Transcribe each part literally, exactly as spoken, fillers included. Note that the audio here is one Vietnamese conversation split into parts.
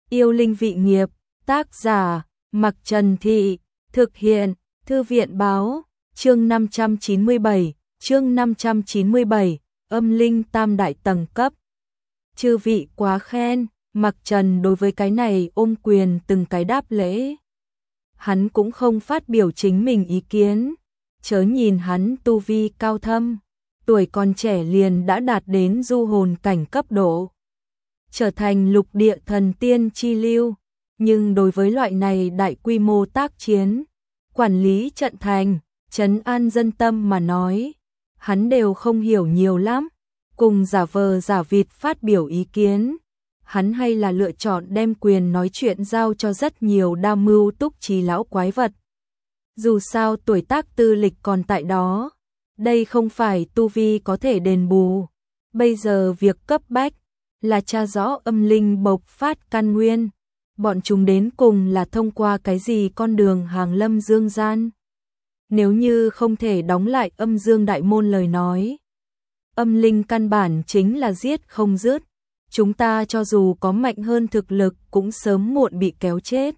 Yêu linh vị nghiệp, tác giả, Mặc Trần Thị, thực hiện, Thư viện báo, chương năm trăm chín mươi bảy, chương năm trăm chín mươi bảy, âm linh tam đại tầng cấp. Chư vị quá khen, Mặc Trần đối với cái này ôm quyền từng cái đáp lễ. Hắn cũng không phát biểu chính mình ý kiến, chớ nhìn hắn tu vi cao thâm, tuổi còn trẻ liền đã đạt đến du hồn cảnh cấp độ, trở thành lục địa thần tiên chi lưu, nhưng đối với loại này đại quy mô tác chiến, quản lý trận thành, trấn an dân tâm mà nói, hắn đều không hiểu nhiều lắm, cùng giả vờ giả vịt phát biểu ý kiến, hắn hay là lựa chọn đem quyền nói chuyện giao cho rất nhiều đa mưu túc trí lão quái vật. Dù sao tuổi tác tư lịch còn tại đó, đây không phải tu vi có thể đền bù, bây giờ việc cấp bách là tra rõ âm linh bộc phát căn nguyên, bọn chúng đến cùng là thông qua cái gì con đường hàng lâm dương gian. Nếu như không thể đóng lại âm dương đại môn lời nói, âm linh căn bản chính là giết không dứt, chúng ta cho dù có mạnh hơn thực lực cũng sớm muộn bị kéo chết.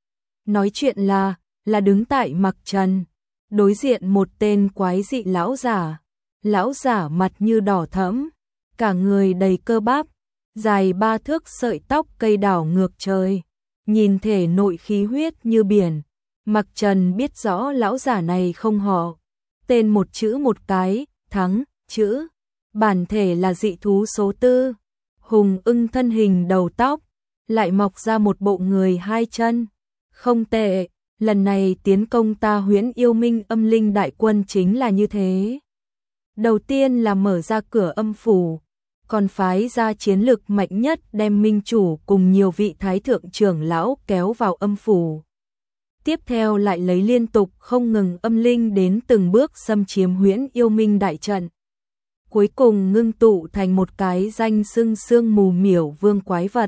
Nói chuyện là, là đứng tại Mặc Trần, đối diện một tên quái dị lão giả, lão giả mặt như đỏ thẫm, cả người đầy cơ bắp, dài ba thước sợi tóc cây đảo ngược trời, nhìn thể nội khí huyết như biển. Mặc Trần biết rõ lão giả này không họ, tên một chữ một cái, thắng, chữ, bản thể là dị thú số tư, hùng ưng thân hình đầu tóc, lại mọc ra một bộ người hai chân, không tệ, lần này tiến công ta Huyễn Yêu Minh âm linh đại quân chính là như thế. Đầu tiên là mở ra cửa âm phủ, còn phái ra chiến lực mạnh nhất đem minh chủ cùng nhiều vị thái thượng trưởng lão kéo vào âm phủ. Tiếp theo lại lấy liên tục không ngừng âm linh đến từng bước xâm chiếm Huyễn Yêu Minh đại trận. Cuối cùng ngưng tụ thành một cái danh xưng sương mù miểu vương quái vật.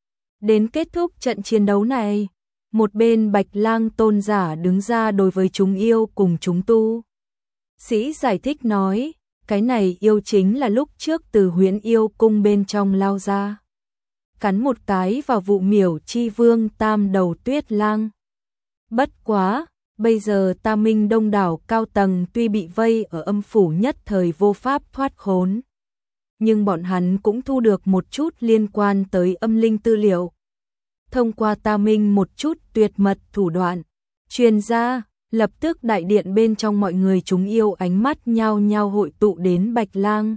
Đến kết thúc trận chiến đấu này, một bên Bạch Lang tôn giả đứng ra đối với chúng yêu cùng chúng tu sĩ giải thích nói, cái này yêu chính là lúc trước từ Huyễn Yêu cung bên trong lao ra, cắn một cái vào vụ miểu chi vương tam đầu Tuyết Lang. Bất quá, bây giờ Ta Minh đông đảo cao tầng tuy bị vây ở âm phủ nhất thời vô pháp thoát khốn, nhưng bọn hắn cũng thu được một chút liên quan tới âm linh tư liệu. Thông qua Ta Minh một chút tuyệt mật thủ đoạn, truyền ra, lập tức đại điện bên trong mọi người chúng yêu ánh mắt nhao nhao hội tụ đến Bạch Lang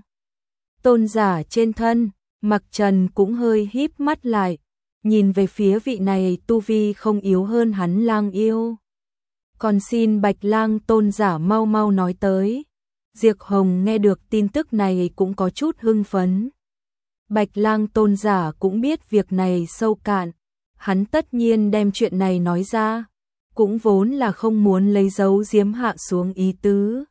tôn giả trên thân. Mặc Trần cũng hơi híp mắt lại, nhìn về phía vị này tu vi không yếu hơn hắn lang yêu. Còn xin Bạch Lang tôn giả mau mau nói tới. Diệp Hồng nghe được tin tức này cũng có chút hưng phấn. Bạch Lang tôn giả cũng biết việc này sâu cạn, hắn tất nhiên đem chuyện này nói ra, cũng vốn là không muốn lấy dấu giếm hạ xuống ý tứ.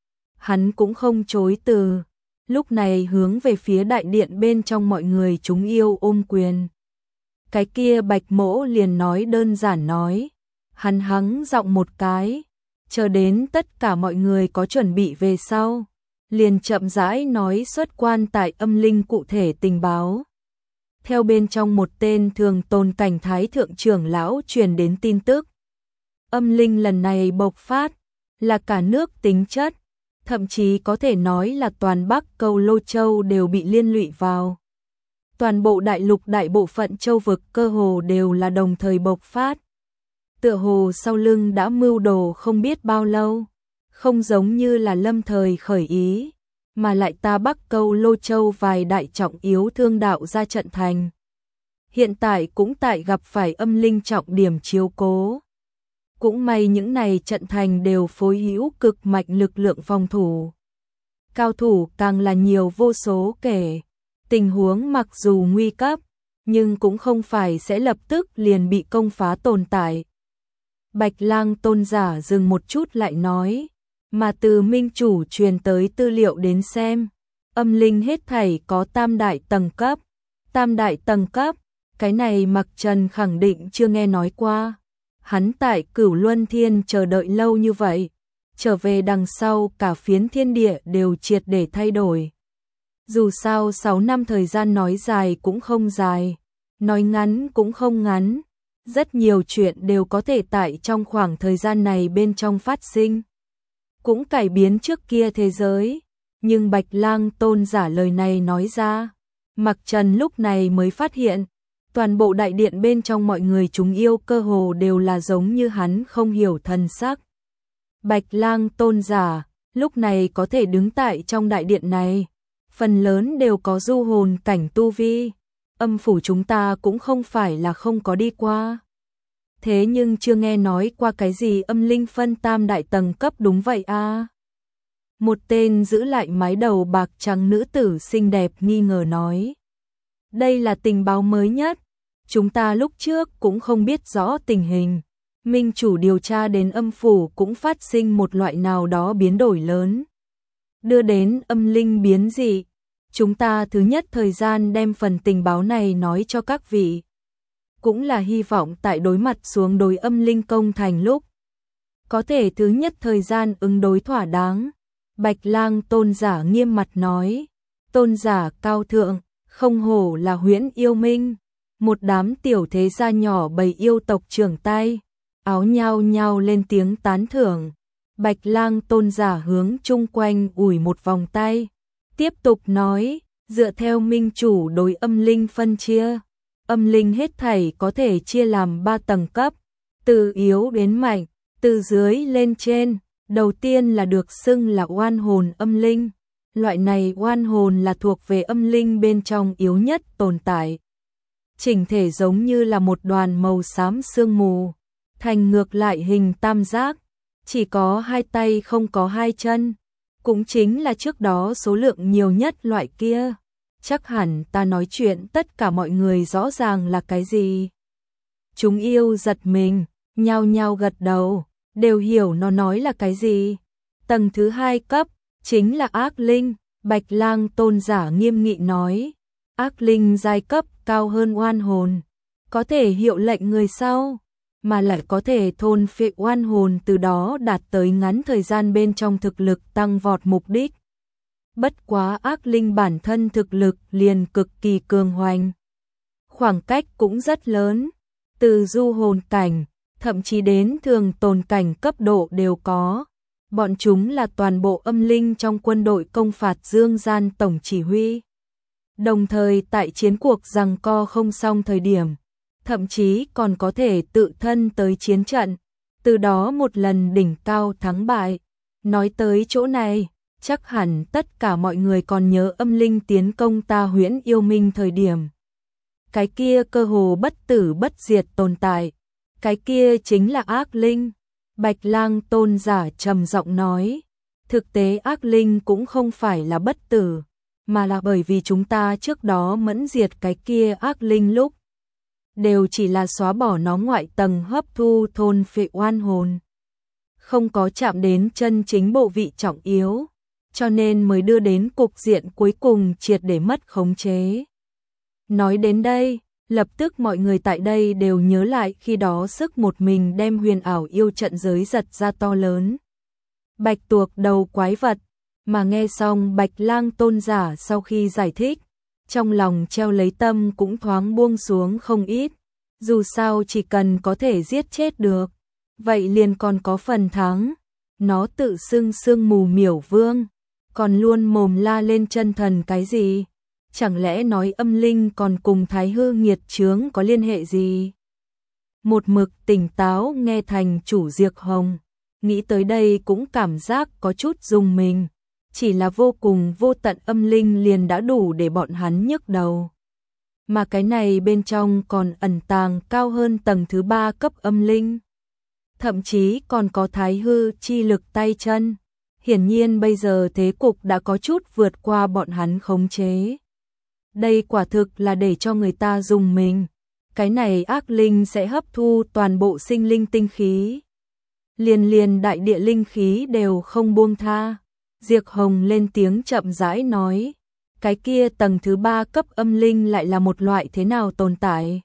Hắn cũng không chối từ, lúc này hướng về phía đại điện bên trong mọi người chúng yêu ôm quyền. Cái kia Bạch Mỗ liền nói đơn giản nói, hắn hắng giọng một cái, chờ đến tất cả mọi người có chuẩn bị về sau, liền chậm rãi nói xuất quan tại âm linh cụ thể tình báo. Theo bên trong một tên thường tôn cảnh thái thượng trưởng lão truyền đến tin tức, âm linh lần này bộc phát là cả nước tính chất, thậm chí có thể nói là toàn Bắc Câu Lô Châu đều bị liên lụy vào. Toàn bộ đại lục đại bộ phận châu vực cơ hồ đều là đồng thời bộc phát. Tựa hồ sau lưng đã mưu đồ không biết bao lâu, không giống như là lâm thời khởi ý, mà lại ta Bắc Câu Lô Châu vài đại trọng yếu thương đạo ra trận thành. Hiện tại cũng tại gặp phải âm linh trọng điểm chiếu cố. Cũng may những này trận thành đều phối hữu cực mạnh lực lượng phòng thủ. Cao thủ càng là nhiều vô số kể. Tình huống mặc dù nguy cấp, nhưng cũng không phải sẽ lập tức liền bị công phá tồn tại. Bạch Lang tôn giả dừng một chút lại nói, mà từ minh chủ truyền tới tư liệu đến xem, âm linh hết thảy có tam đại tầng cấp. Tam đại tầng cấp, cái này Mặc Trần khẳng định chưa nghe nói qua. Hắn tại Cửu Luân Thiên chờ đợi lâu như vậy, trở về đằng sau cả phiến thiên địa đều triệt để thay đổi. Dù sao sáu năm thời gian nói dài cũng không dài, Nói ngắn cũng không ngắn, rất nhiều chuyện đều có thể tại trong khoảng thời gian này bên trong phát sinh. Cũng cải biến trước kia thế giới, nhưng Bạch Lang Tôn giả lời này nói ra, Mặc Trần lúc này mới phát hiện, toàn bộ đại điện bên trong mọi người chúng yêu cơ hồ đều là giống như hắn không hiểu thần sắc. Bạch Lang Tôn giả, lúc này có thể đứng tại trong đại điện này, phần lớn đều có du hồn cảnh tu vi, âm phủ chúng ta cũng không phải là không có đi qua. Thế nhưng chưa nghe nói qua cái gì âm linh phân tam đại tầng cấp đúng vậy a à? Một tên giữ lại mái đầu bạc trắng nữ tử xinh đẹp nghi ngờ nói. Đây là tình báo mới nhất, chúng ta lúc trước cũng không biết rõ tình hình. Minh chủ điều tra đến âm phủ cũng phát sinh một loại nào đó biến đổi lớn. Đưa đến âm linh biến dị, chúng ta thứ nhất thời gian đem phần tình báo này nói cho các vị. Cũng là hy vọng tại đối mặt xuống đối âm linh công thành lúc, có thể thứ nhất thời gian ứng đối thỏa đáng. Bạch Lang Tôn giả nghiêm mặt nói, tôn giả cao thượng, không hổ là Huyễn Yêu Minh. Một đám tiểu thế gia nhỏ bầy yêu tộc trưởng tay, áo nhao nhao lên tiếng tán thưởng. Bạch Lang Tôn giả hướng chung quanh ủi một vòng tay, tiếp tục nói, dựa theo minh chủ đối âm linh phân chia, âm linh hết thảy có thể chia làm ba tầng cấp, từ yếu đến mạnh, từ dưới lên trên. Đầu tiên là được xưng là oan hồn âm linh. Loại này oan hồn là thuộc về âm linh bên trong yếu nhất tồn tại. Chỉnh thể giống như là một đoàn màu xám sương mù, thành ngược lại hình tam giác, chỉ có hai tay không có hai chân, cũng chính là trước đó số lượng nhiều nhất loại kia. Chắc hẳn ta nói chuyện tất cả mọi người rõ ràng là cái gì. Chúng yêu giật mình, nhao nhao gật đầu, đều hiểu nó nói là cái gì. Tầng thứ hai cấp, chính là ác linh. Bạch Lang Tôn giả nghiêm nghị nói, ác linh giai cấp cao hơn oan hồn, có thể hiệu lệnh người sau, mà lại có thể thôn phệ oan hồn, từ đó đạt tới ngắn thời gian bên trong thực lực tăng vọt mục đích. Bất quá ác linh bản thân thực lực liền cực kỳ cường hoành, khoảng cách cũng rất lớn, từ du hồn cảnh, thậm chí đến thường tồn cảnh cấp độ đều có. Bọn chúng là toàn bộ âm linh trong quân đội công phạt Dương Gian tổng chỉ huy. Đồng thời tại chiến cuộc giằng co không xong thời điểm, thậm chí còn có thể tự thân tới chiến trận, từ đó một lần đỉnh cao thắng bại. Nói tới chỗ này, chắc hẳn tất cả mọi người còn nhớ âm linh tiến công ta Huyễn Yêu Minh thời điểm. Cái kia cơ hồ bất tử bất diệt tồn tại, cái kia chính là ác linh. Bạch Lang Tôn giả trầm giọng nói, thực tế ác linh cũng không phải là bất tử, mà là bởi vì chúng ta trước đó mẫn diệt cái kia ác linh lúc, đều chỉ là xóa bỏ nó ngoại tầng hấp thu thôn phệ oan hồn, không có chạm đến chân chính bộ vị trọng yếu, cho nên mới đưa đến cục diện cuối cùng triệt để mất khống chế. Nói đến đây, lập tức mọi người tại đây đều nhớ lại khi đó sức một mình đem huyền ảo yêu trận giới giật ra to lớn. Bạch tuộc đầu quái vật, mà nghe xong Bạch Lang Tôn giả sau khi giải thích, trong lòng treo lấy tâm cũng thoáng buông xuống không ít, dù sao chỉ cần có thể giết chết được, vậy liền còn có phần thắng. Nó tự xưng sương mù miểu vương, còn luôn mồm la lên chân thần cái gì? Chẳng lẽ nói âm linh còn cùng thái hư nghiệt chướng có liên hệ gì? Một mực tỉnh táo nghe thành chủ Diệp Hồng, nghĩ tới đây cũng cảm giác có chút rùng mình, chỉ là vô cùng vô tận âm linh liền đã đủ để bọn hắn nhức đầu. Mà cái này bên trong còn ẩn tàng cao hơn tầng thứ ba cấp âm linh. Thậm chí còn có thái hư chi lực tay chân. Hiển nhiên bây giờ thế cục đã có chút vượt qua bọn hắn khống chế. Đây quả thực là để cho người ta dùng mình. Cái này ác linh sẽ hấp thu toàn bộ sinh linh tinh khí. Liền liền đại địa linh khí đều không buông tha. Diệp Hồng lên tiếng chậm rãi nói. Cái kia tầng thứ ba cấp âm linh lại là một loại thế nào tồn tại?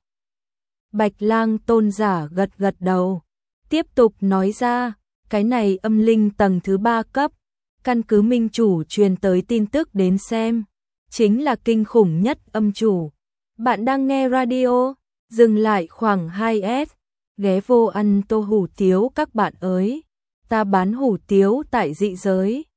Bạch Lang Tôn giả gật gật đầu. Tiếp tục nói ra, cái này âm linh tầng thứ ba cấp, căn cứ minh chủ truyền tới tin tức đến xem, chính là kinh khủng nhất âm chủ. Bạn đang nghe radio Dừng lại khoảng hai s, ghé vô ăn tô hủ tiếu các bạn ơi. Ta bán hủ tiếu tại dị giới.